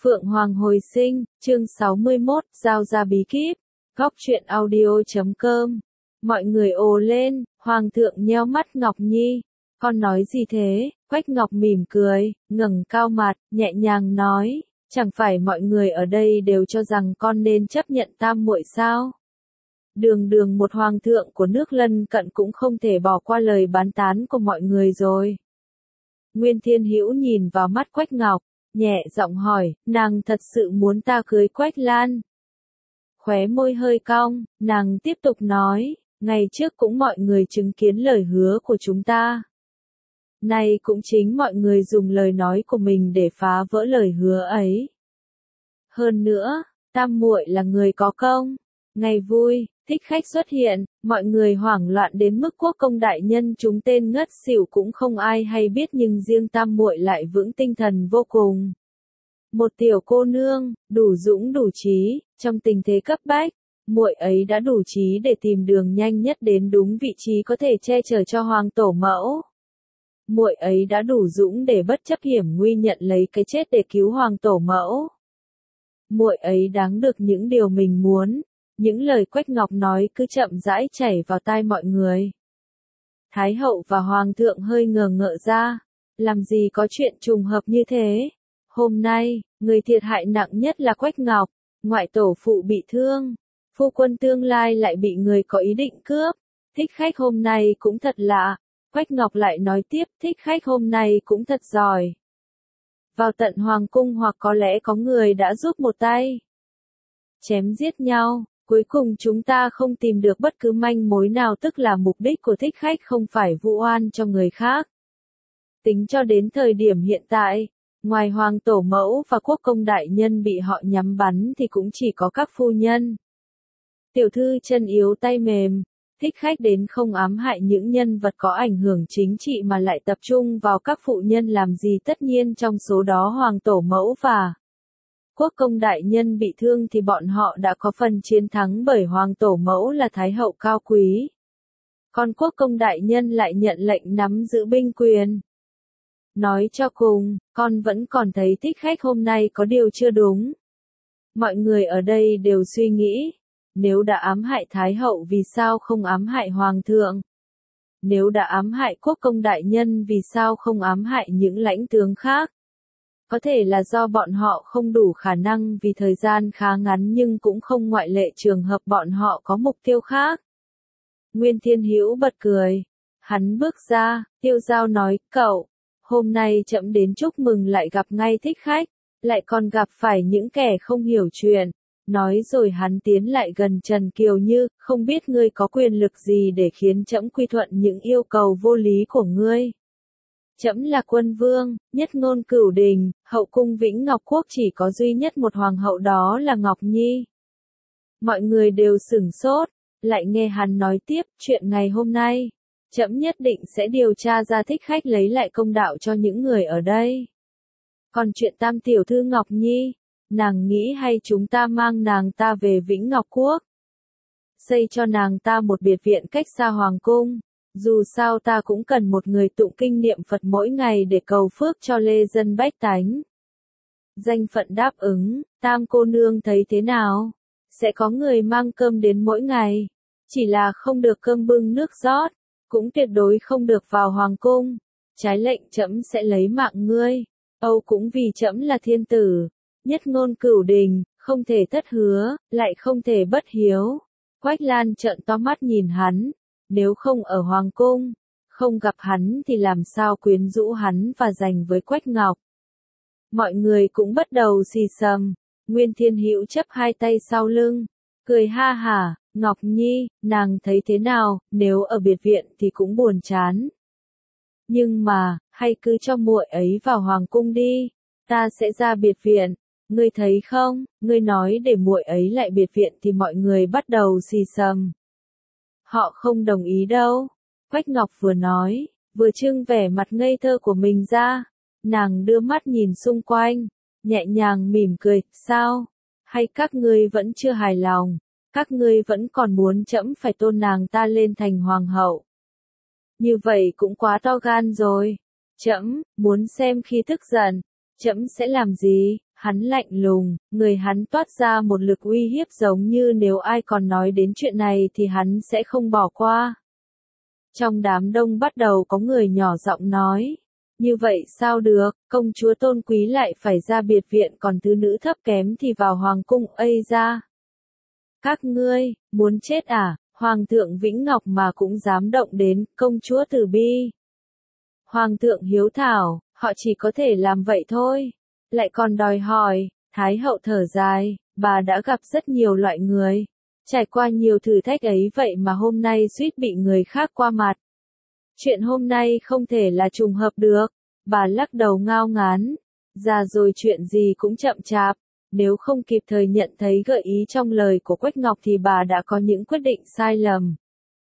Phượng Hoàng hồi sinh, chương 61, giao ra bí kíp. Góc truyện audio.com. Mọi người ồ lên, Hoàng thượng nheo mắt Ngọc Nhi. Con nói gì thế? Quách Ngọc mỉm cười, ngẩng cao mặt, nhẹ nhàng nói, chẳng phải mọi người ở đây đều cho rằng con nên chấp nhận tam muội sao? Đường đường một hoàng thượng của nước lân cận cũng không thể bỏ qua lời bán tán của mọi người rồi. Nguyên Thiên Hữu nhìn vào mắt Quách Ngọc, nhẹ giọng hỏi, nàng thật sự muốn ta cưới Quách Lan? Khóe môi hơi cong, nàng tiếp tục nói, ngày trước cũng mọi người chứng kiến lời hứa của chúng ta. Nay cũng chính mọi người dùng lời nói của mình để phá vỡ lời hứa ấy. Hơn nữa, tam muội là người có công. Ngày vui, thích khách xuất hiện, mọi người hoảng loạn đến mức quốc công đại nhân chúng tên ngất xỉu cũng không ai hay biết, nhưng riêng tam muội lại vững tinh thần vô cùng. Một tiểu cô nương, đủ dũng đủ trí, trong tình thế cấp bách, muội ấy đã đủ trí để tìm đường nhanh nhất đến đúng vị trí có thể che chở cho hoàng tổ mẫu. Muội ấy đã đủ dũng để bất chấp hiểm nguy nhận lấy cái chết để cứu hoàng tổ mẫu. Muội ấy đáng được những điều mình muốn. Những lời Quách Ngọc nói cứ chậm rãi chảy vào tai mọi người. Thái hậu và hoàng thượng hơi ngờ ngợ ra, làm gì có chuyện trùng hợp như thế. Hôm nay, người thiệt hại nặng nhất là Quách Ngọc, ngoại tổ phụ bị thương, phu quân tương lai lại bị người có ý định cướp. Thích khách hôm nay cũng thật lạ. Quách Ngọc lại nói tiếp, thích khách hôm nay cũng thật giỏi. Vào tận hoàng cung hoặc có lẽ có người đã giúp một tay. Chém giết nhau. Cuối cùng chúng ta không tìm được bất cứ manh mối nào, tức là mục đích của thích khách không phải vu oan cho người khác. Tính cho đến thời điểm hiện tại, ngoài hoàng tổ mẫu và quốc công đại nhân bị họ nhắm bắn thì cũng chỉ có các phu nhân. Tiểu thư chân yếu tay mềm, thích khách đến không ám hại những nhân vật có ảnh hưởng chính trị mà lại tập trung vào các phụ nhân làm gì, tất nhiên trong số đó hoàng tổ mẫu và quốc công đại nhân bị thương thì bọn họ đã có phần chiến thắng bởi hoàng tổ mẫu là thái hậu cao quý. Còn quốc công đại nhân lại nhận lệnh nắm giữ binh quyền. Nói cho cùng, con vẫn còn thấy thích khách hôm nay có điều chưa đúng. Mọi người ở đây đều suy nghĩ, nếu đã ám hại thái hậu vì sao không ám hại hoàng thượng? Nếu đã ám hại quốc công đại nhân vì sao không ám hại những lãnh tướng khác? Có thể là do bọn họ không đủ khả năng vì thời gian khá ngắn, nhưng cũng không ngoại lệ trường hợp bọn họ có mục tiêu khác. Nguyên Thiên Hữu bật cười. Hắn bước ra, Tiêu Giao nói, cậu, hôm nay trẫm đến chúc mừng lại gặp ngay thích khách, lại còn gặp phải những kẻ không hiểu chuyện. Nói rồi hắn tiến lại gần Trần Kiều Như, không biết ngươi có quyền lực gì để khiến trẫm quy thuận những yêu cầu vô lý của ngươi. Trẫm là quân vương, nhất ngôn cửu đình, hậu cung Vĩnh Ngọc Quốc chỉ có duy nhất một hoàng hậu, đó là Ngọc Nhi. Mọi người đều sửng sốt, lại nghe hắn nói tiếp, chuyện ngày hôm nay, trẫm nhất định sẽ điều tra ra thích khách, lấy lại công đạo cho những người ở đây. Còn chuyện tam tiểu thư Ngọc Nhi, nàng nghĩ hay chúng ta mang nàng ta về Vĩnh Ngọc Quốc, xây cho nàng ta một biệt viện cách xa hoàng cung. Dù sao ta cũng cần một người tụng kinh niệm Phật mỗi ngày để cầu phước cho lê dân bách tánh. Danh phận đáp ứng, tam cô nương thấy thế nào? Sẽ có người mang cơm đến mỗi ngày. Chỉ là không được cơm bưng nước rót, cũng tuyệt đối không được vào hoàng cung. Trái lệnh trẫm sẽ lấy mạng ngươi. Âu cũng vì trẫm là thiên tử. Nhất ngôn cửu đình, không thể thất hứa, lại không thể bất hiếu. Quách Lan trợn to mắt nhìn hắn. Nếu không ở hoàng cung, không gặp hắn thì làm sao quyến rũ hắn và giành với Quách Ngọc. Mọi người cũng bắt đầu xì xầm. Nguyên Thiên Hữu chấp hai tay sau lưng, cười ha hả, Ngọc Nhi, nàng thấy thế nào? Nếu ở biệt viện thì cũng buồn chán. Nhưng mà, hay cứ cho muội ấy vào hoàng cung đi, ta sẽ ra biệt viện. Ngươi thấy không, ngươi nói để muội ấy lại biệt viện thì mọi người bắt đầu xì xầm. Họ không đồng ý đâu. Quách Ngọc vừa nói, vừa trưng vẻ mặt ngây thơ của mình ra. Nàng đưa mắt nhìn xung quanh, nhẹ nhàng mỉm cười, sao? Hay các ngươi vẫn chưa hài lòng? Các ngươi vẫn còn muốn trẫm phải tôn nàng ta lên thành hoàng hậu? Như vậy cũng quá to gan rồi. Trẫm muốn xem khi tức giận, trẫm sẽ làm gì? Hắn lạnh lùng, người hắn toát ra một lực uy hiếp giống như nếu ai còn nói đến chuyện này thì hắn sẽ không bỏ qua. Trong đám đông bắt đầu có người nhỏ giọng nói. Như vậy sao được, công chúa tôn quý lại phải ra biệt viện còn thứ nữ thấp kém thì vào hoàng cung ây ra. Các ngươi, muốn chết à, hoàng thượng Vĩnh Ngọc mà cũng dám động đến, công chúa Từ Bi. Hoàng thượng hiếu thảo, họ chỉ có thể làm vậy thôi. Lại còn đòi hỏi, Thái hậu thở dài, bà đã gặp rất nhiều loại người. Trải qua nhiều thử thách ấy vậy mà hôm nay suýt bị người khác qua mặt. Chuyện hôm nay không thể là trùng hợp được. Bà lắc đầu ngao ngán. Già rồi chuyện gì cũng chậm chạp. Nếu không kịp thời nhận thấy gợi ý trong lời của Quách Ngọc thì bà đã có những quyết định sai lầm.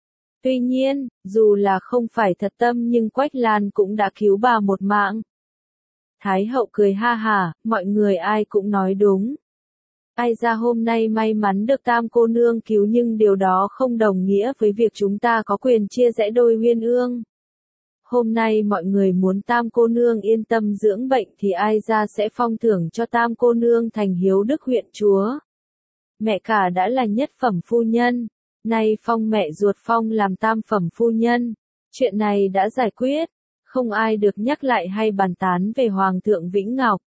Tuy nhiên, dù là không phải thật tâm nhưng Quách Lan cũng đã cứu bà một mạng. Thái hậu cười ha hả, mọi người ai cũng nói đúng. Ai ra hôm nay may mắn được Tam cô nương cứu nhưng điều đó không đồng nghĩa với việc chúng ta có quyền chia rẽ đôi uyên ương. Hôm nay mọi người muốn Tam cô nương yên tâm dưỡng bệnh thì ai ra sẽ phong thưởng cho Tam cô nương thành hiếu đức huyện chúa. Mẹ cả đã là nhất phẩm phu nhân, nay phong mẹ ruột phong làm tam phẩm phu nhân. Chuyện này đã giải quyết, không ai được nhắc lại hay bàn tán về Hoàng thượng Vĩnh Ngọc.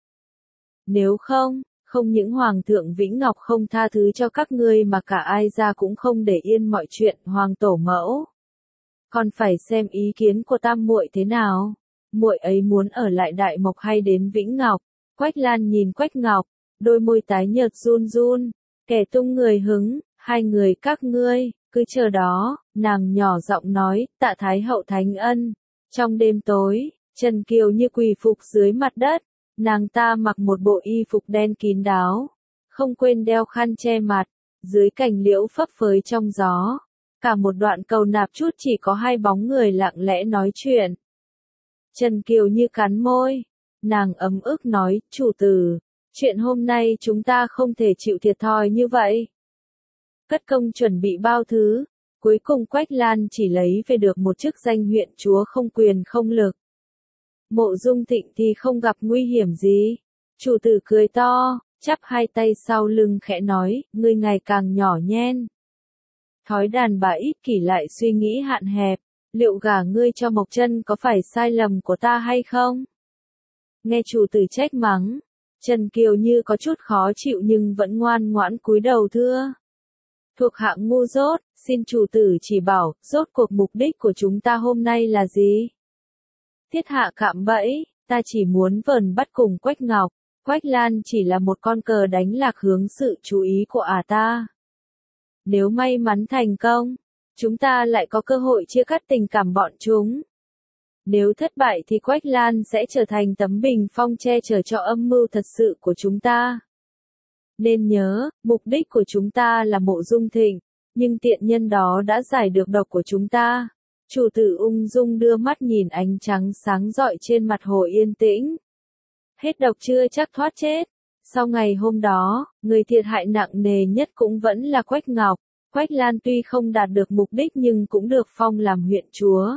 Nếu không, không những Hoàng thượng Vĩnh Ngọc không tha thứ cho các ngươi mà cả ai ra cũng không để yên mọi chuyện Hoàng tổ mẫu. Còn phải xem ý kiến của tam muội thế nào. Muội ấy muốn ở lại Đại Mộc hay đến Vĩnh Ngọc? Quách Lan nhìn Quách Ngọc, đôi môi tái nhợt run run, kẻ tung người hứng, hai người các ngươi, cứ chờ đó, nàng nhỏ giọng nói, tạ Thái hậu thánh ân. Trong đêm tối, Trần Kiều như quỳ phục dưới mặt đất, nàng ta mặc một bộ y phục đen kín đáo, không quên đeo khăn che mặt, dưới cành liễu phấp phới trong gió. Cả một đoạn cầu nạp chút chỉ có hai bóng người lặng lẽ nói chuyện. Trần Kiều như cắn môi, nàng ấm ức nói, chủ tử, chuyện hôm nay chúng ta không thể chịu thiệt thòi như vậy. Cất công chuẩn bị bao thứ, cuối cùng Quách Lan chỉ lấy về được một chức danh huyện chúa không quyền không lực. Mộ Dung Thịnh thì không gặp nguy hiểm gì. Chủ tử cười to, chắp hai tay sau lưng khẽ nói, ngươi ngày càng nhỏ nhen. Thói đàn bà ít kỷ lại suy nghĩ hạn hẹp, liệu gả ngươi cho Mộc Chân có phải sai lầm của ta hay không? Nghe chủ tử trách mắng, Trần Kiều như có chút khó chịu nhưng vẫn ngoan ngoãn cúi đầu thưa. Thuộc hạ ngu dốt, xin chủ tử chỉ bảo, rốt cuộc mục đích của chúng ta hôm nay là gì? Thiết hạ cạm bẫy, ta chỉ muốn vờn bắt cùng Quách Ngọc. Quách Lan chỉ là một con cờ đánh lạc hướng sự chú ý của ta. Nếu may mắn thành công, chúng ta lại có cơ hội chia cắt tình cảm bọn chúng. Nếu thất bại thì Quách Lan sẽ trở thành tấm bình phong che chở cho âm mưu thật sự của chúng ta. Nên nhớ, mục đích của chúng ta là Mộ Dung Thịnh, nhưng tiện nhân đó đã giải được độc của chúng ta. Chủ tử ung dung đưa mắt nhìn ánh trắng sáng rọi trên mặt hồ yên tĩnh. Hết độc chưa chắc thoát chết. Sau ngày hôm đó, người thiệt hại nặng nề nhất cũng vẫn là Quách Ngọc. Quách Lan tuy không đạt được mục đích nhưng cũng được phong làm huyện chúa.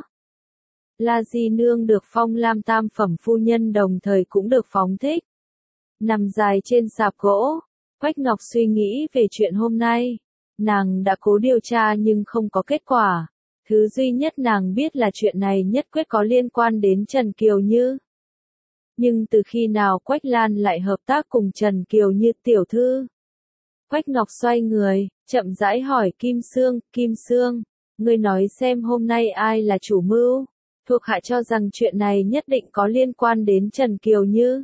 La Di Nương được phong làm tam phẩm phu nhân đồng thời cũng được phóng thích. Nằm dài trên sạp gỗ, Quách Ngọc suy nghĩ về chuyện hôm nay. Nàng đã cố điều tra nhưng không có kết quả. Thứ duy nhất nàng biết là chuyện này nhất quyết có liên quan đến Trần Kiều Như. Nhưng từ khi nào Quách Lan lại hợp tác cùng Trần Kiều Như tiểu thư? Quách Ngọc xoay người, chậm rãi hỏi Kim Sương, ngươi nói xem hôm nay ai là chủ mưu? Thuộc hạ cho rằng chuyện này nhất định có liên quan đến Trần Kiều Như.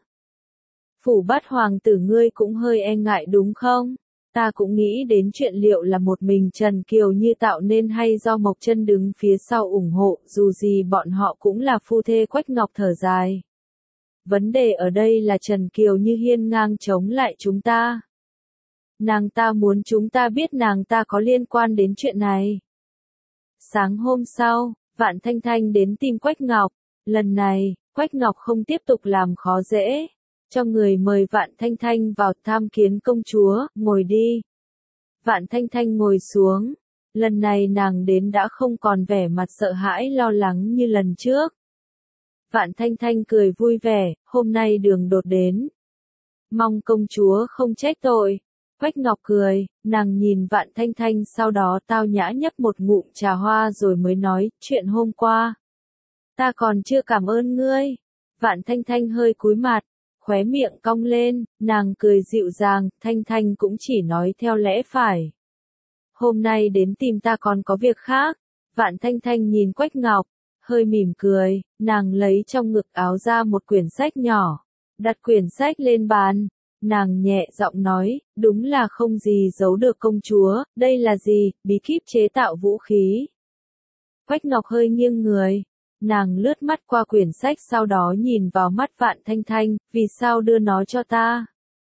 Phủ Bát hoàng tử ngươi cũng hơi e ngại đúng không? Ta cũng nghĩ đến chuyện liệu là một mình Trần Kiều Như tạo nên hay do Mộc Chân đứng phía sau ủng hộ, dù gì bọn họ cũng là phu thê. Quách Ngọc thở dài. Vấn đề ở đây là Trần Kiều Như hiên ngang chống lại chúng ta. Nàng ta muốn chúng ta biết nàng ta có liên quan đến chuyện này. Sáng hôm sau, Vạn Thanh Thanh đến tìm Quách Ngọc. Lần này, Quách Ngọc không tiếp tục làm khó dễ. Cho người mời Vạn Thanh Thanh vào tham kiến công chúa, ngồi đi. Vạn Thanh Thanh ngồi xuống. Lần này nàng đến đã không còn vẻ mặt sợ hãi lo lắng như lần trước. Vạn Thanh Thanh cười vui vẻ, hôm nay đường đột đến. mong công chúa không trách tội. Quách Ngọc cười, nàng nhìn Vạn Thanh Thanh sau đó tao nhã nhấp một ngụm trà hoa rồi mới nói, chuyện hôm qua. Ta còn chưa cảm ơn ngươi. Vạn Thanh Thanh hơi cúi mặt, khóe miệng cong lên, nàng cười dịu dàng, Thanh Thanh cũng chỉ nói theo lẽ phải. Hôm nay đến tìm ta còn có việc khác. Vạn Thanh Thanh nhìn Quách Ngọc, hơi mỉm cười, nàng lấy trong ngực áo ra một quyển sách nhỏ, đặt quyển sách lên bàn. Nàng nhẹ giọng nói, đúng là không gì giấu được công chúa, đây là gì, bí kíp chế tạo vũ khí. Quách Ngọc hơi nghiêng người, nàng lướt mắt qua quyển sách sau đó nhìn vào mắt Vạn Thanh Thanh, vì sao đưa nó cho ta?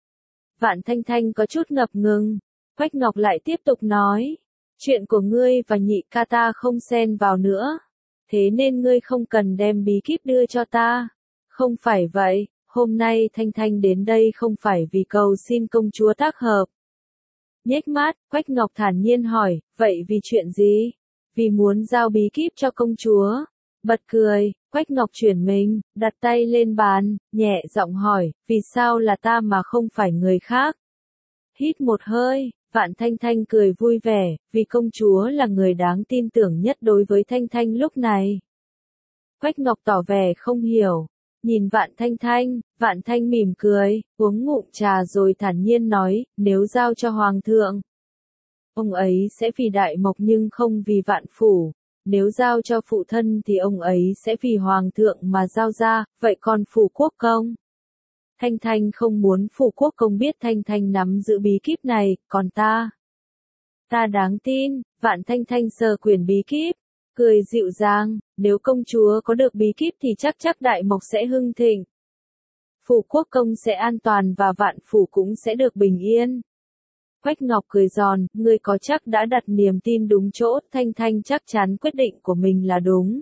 Vạn Thanh Thanh có chút ngập ngừng, Quách Ngọc lại tiếp tục nói, chuyện của ngươi và nhị ca ta không xen vào nữa, thế nên ngươi không cần đem bí kíp đưa cho ta. Không phải vậy. Hôm nay Thanh Thanh đến đây không phải vì cầu xin công chúa tác hợp. Nhếch mát, Quách Ngọc thản nhiên hỏi, vậy vì chuyện gì? Vì muốn giao bí kíp cho công chúa. Bật cười, Quách Ngọc chuyển mình, đặt tay lên bàn, nhẹ giọng hỏi, vì sao là ta mà không phải người khác? Hít một hơi, Vạn Thanh Thanh cười vui vẻ, vì công chúa là người đáng tin tưởng nhất đối với Thanh Thanh lúc này. Quách Ngọc tỏ vẻ không hiểu. Nhìn Vạn Thanh Thanh, Vạn Thanh mỉm cười, uống ngụm trà rồi thản nhiên nói, nếu giao cho Hoàng thượng, ông ấy sẽ vì Đại Mộc nhưng không vì Vạn Phủ, nếu giao cho phụ thân thì ông ấy sẽ vì Hoàng thượng mà giao ra, vậy còn Phủ Quốc Công? Thanh Thanh không muốn Phủ Quốc Công biết Thanh Thanh nắm giữ bí kíp này, còn ta đáng tin. Vạn Thanh Thanh sờ quyển bí kíp, cười dịu dàng, nếu công chúa có được bí kíp thì chắc Đại Mộc sẽ hưng thịnh. Phủ Quốc Công sẽ an toàn và Vạn Phủ cũng sẽ được bình yên. Quách Ngọc cười giòn, ngươi có chắc đã đặt niềm tin đúng chỗ, Thanh Thanh chắc chắn quyết định của mình là đúng.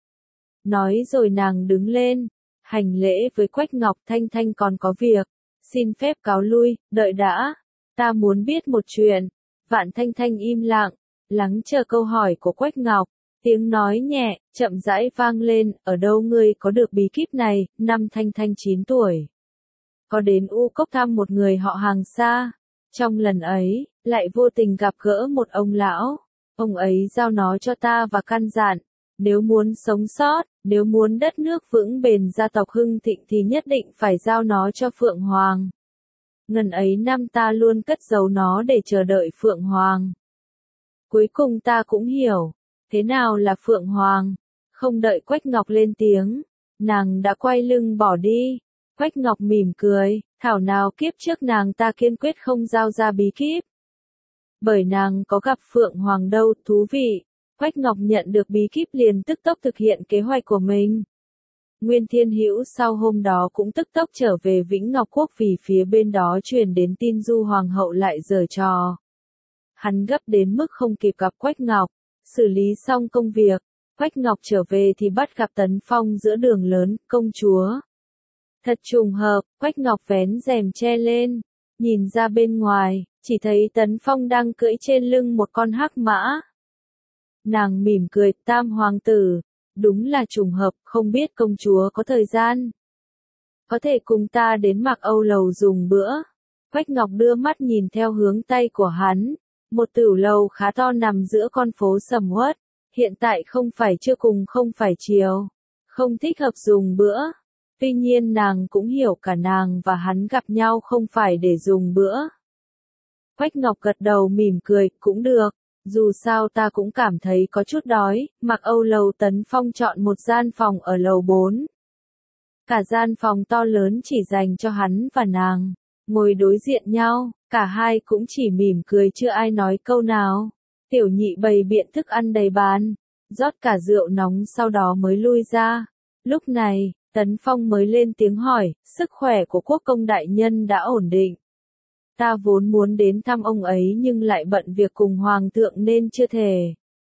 Nói rồi nàng đứng lên, hành lễ với Quách Ngọc, Thanh Thanh còn có việc, xin phép cáo lui, đợi đã, ta muốn biết một chuyện. Vạn Thanh Thanh im lặng, lắng chờ câu hỏi của Quách Ngọc. Tiếng nói nhẹ, chậm rãi vang lên, ở đâu ngươi có được bí kíp này? Năm Thanh Thanh 9 tuổi. Có đến U Cốc thăm một người họ hàng xa. Trong lần ấy, lại vô tình gặp gỡ một ông lão. Ông ấy giao nó cho ta và căn dặn, nếu muốn sống sót, nếu muốn đất nước vững bền gia tộc hưng thịnh thì nhất định phải giao nó cho Phượng Hoàng. Ngần ấy năm ta luôn cất giấu nó để chờ đợi Phượng Hoàng. Cuối cùng ta cũng hiểu. Thế nào là Phượng Hoàng? Không đợi Quách Ngọc lên tiếng, nàng đã quay lưng bỏ đi. Quách Ngọc mỉm cười, thảo nào kiếp trước nàng ta kiên quyết không giao ra bí kíp. Bởi nàng có gặp Phượng Hoàng đâu, thú vị. Quách Ngọc nhận được bí kíp liền tức tốc thực hiện kế hoạch của mình. Nguyên Thiên Hữu sau hôm đó cũng tức tốc trở về Vĩnh Ngọc Quốc vì phía bên đó truyền đến tin Du Hoàng hậu lại giở trò. Hắn gấp đến mức không kịp gặp Quách Ngọc. Xử lý xong công việc, Quách Ngọc trở về thì bắt gặp Tấn Phong giữa đường lớn, công chúa. Thật trùng hợp, Quách Ngọc vén rèm che lên, nhìn ra bên ngoài, chỉ thấy Tấn Phong đang cưỡi trên lưng một con hắc mã. Nàng mỉm cười, Tam hoàng tử, đúng là trùng hợp, không biết công chúa có thời gian. Có thể cùng ta đến Mạc Âu lầu dùng bữa. Quách Ngọc đưa mắt nhìn theo hướng tay của hắn. Một tửu lầu khá to nằm giữa con phố sầm uất, hiện tại không phải trưa cùng không phải chiều, không thích hợp dùng bữa. Tuy nhiên nàng cũng hiểu cả nàng và hắn gặp nhau không phải để dùng bữa. Quách Ngọc gật đầu mỉm cười, cũng được, dù sao ta cũng cảm thấy có chút đói. Mạc Âu lầu Tấn Phong chọn một gian phòng ở lầu 4. Cả gian phòng to lớn chỉ dành cho hắn và nàng, ngồi đối diện nhau. Cả hai cũng chỉ mỉm cười chưa ai nói câu nào. Tiểu nhị bày biện thức ăn đầy bàn, rót cả rượu nóng sau đó mới lui ra. Lúc này, Tấn Phong mới lên tiếng hỏi, sức khỏe của quốc công đại nhân đã ổn định. Ta vốn muốn đến thăm ông ấy nhưng lại bận việc cùng hoàng thượng nên chưa thể.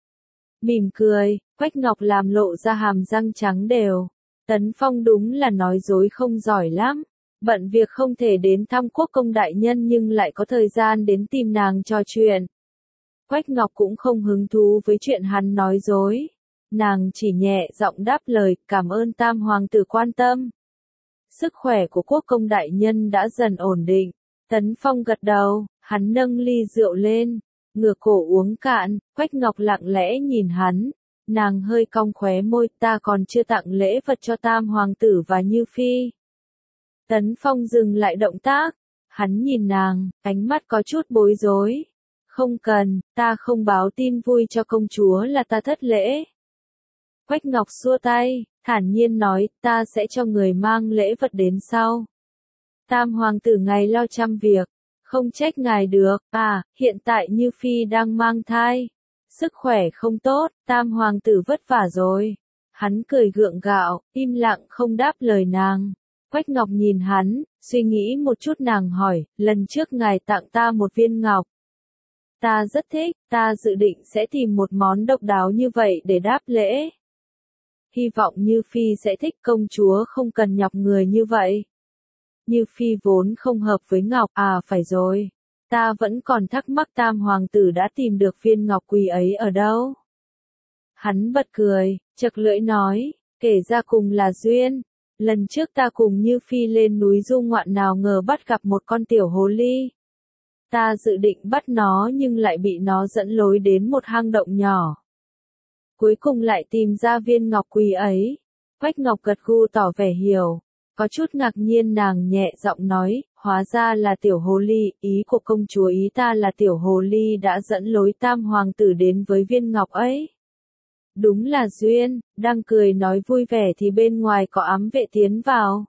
Mỉm cười, Quách Ngọc làm lộ ra hàm răng trắng đều. Tấn Phong đúng là nói dối không giỏi lắm. Bận việc không thể đến thăm quốc công đại nhân nhưng lại có thời gian đến tìm nàng trò chuyện. Quách Ngọc cũng không hứng thú với chuyện hắn nói dối. Nàng chỉ nhẹ giọng đáp lời, cảm ơn Tam hoàng tử quan tâm. Sức khỏe của quốc công đại nhân đã dần ổn định. Tấn Phong gật đầu, hắn nâng ly rượu lên, ngửa cổ uống cạn, Quách Ngọc lặng lẽ nhìn hắn. Nàng hơi cong khóe môi, ta còn chưa tặng lễ vật cho Tam Hoàng tử và Như Phi. Tấn Phong dừng lại động tác, hắn nhìn nàng, ánh mắt có chút bối rối. Không cần, ta không báo tin vui cho công chúa là ta thất lễ. Quách Ngọc xua tay, thản nhiên nói, ta sẽ cho người mang lễ vật đến sau. Tam Hoàng tử ngài lo trăm việc, không trách ngài được, hiện tại Như Phi đang mang thai. Sức khỏe không tốt, Tam Hoàng tử vất vả rồi. Hắn cười gượng gạo, im lặng không đáp lời nàng. Quách Ngọc nhìn hắn, suy nghĩ một chút nàng hỏi, lần trước ngài tặng ta một viên ngọc. Ta rất thích, ta dự định sẽ tìm một món độc đáo như vậy để đáp lễ. Hy vọng Như Phi sẽ thích, công chúa không cần nhọc người như vậy. Như Phi vốn không hợp với ngọc, phải rồi. Ta vẫn còn thắc mắc Tam Hoàng tử đã tìm được viên ngọc quý ấy ở đâu. Hắn bật cười, chật lưỡi nói, kể ra cùng là duyên. Lần trước ta cùng Như Phi lên núi du ngoạn nào ngờ bắt gặp một con tiểu hồ ly. Ta dự định bắt nó nhưng lại bị nó dẫn lối đến một hang động nhỏ. Cuối cùng lại tìm ra viên ngọc quý ấy. Quách Ngọc gật gù tỏ vẻ hiểu. Có chút ngạc nhiên nàng nhẹ giọng nói, hóa ra là tiểu hồ ly, ý của công chúa ý ta là tiểu hồ ly đã dẫn lối Tam Hoàng tử đến với viên ngọc ấy. Đúng là duyên, đang cười nói vui vẻ thì bên ngoài có ám vệ tiến vào.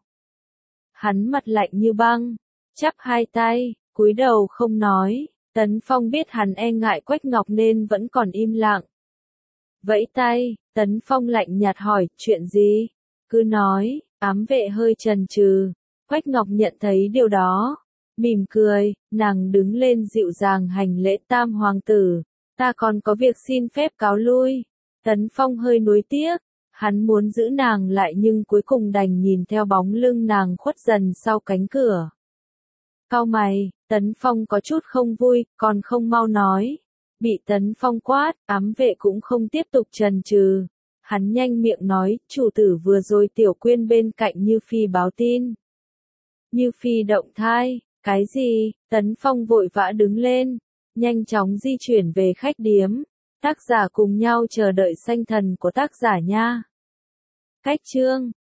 Hắn mặt lạnh như băng, chắp hai tay, cúi đầu không nói. Tấn Phong biết hắn e ngại Quách Ngọc nên vẫn còn im lặng. Vẫy tay, Tấn Phong lạnh nhạt hỏi, chuyện gì? Cứ nói, ám vệ hơi chần chừ. Quách Ngọc nhận thấy điều đó. Mỉm cười, nàng đứng lên dịu dàng hành lễ Tam Hoàng tử. Ta còn có việc xin phép cáo lui. Tấn Phong hơi nuối tiếc. Hắn muốn giữ nàng lại nhưng cuối cùng đành nhìn theo bóng lưng nàng khuất dần sau cánh cửa. Cau mày, Tấn Phong có chút không vui, còn không mau nói. Bị Tấn Phong quát, ám vệ cũng không tiếp tục chần chừ. Hắn nhanh miệng nói, chủ tử vừa rồi Tiểu Quyên bên cạnh Như Phi báo tin. Như Phi động thai, cái gì? Tấn Phong vội vã đứng lên, nhanh chóng di chuyển về khách điếm. Tác giả cùng nhau chờ đợi sanh thần của tác giả nha. Cách chương